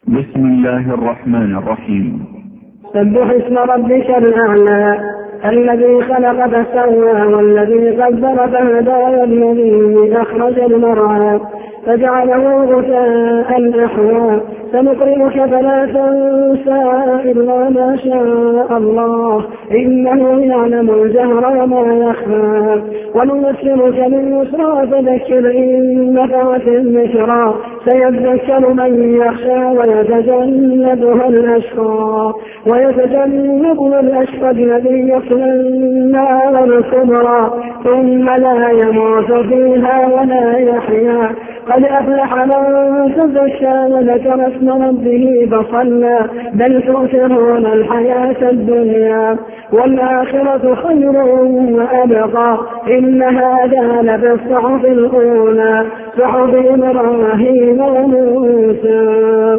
بسم الله الرحمن الرحيم. سبح اسم ربك الأعلى الذي خلق فسوى والذي قدر فهدى والذي أخرج المرعى فجعله غثاء أحوى سنقرئك فلا تنسى إلا ما شاء الله إنه يعلم الجهر وما يخفى ونيسرك لليسرى فذكر إن نفعت الذكرى سيذكر من يخشى ويتجنبها الأشقى الذي يصلى النار الكبرى ثم لا يموت فيها ولا يحيا قد أفلح من تزكى وذكر اسم ربه فصلى بل تؤثرون الحياة الدنيا والآخرة خير وأبقى إن هذا لفي الصحف الأولى صحف إبراهيم وموسى.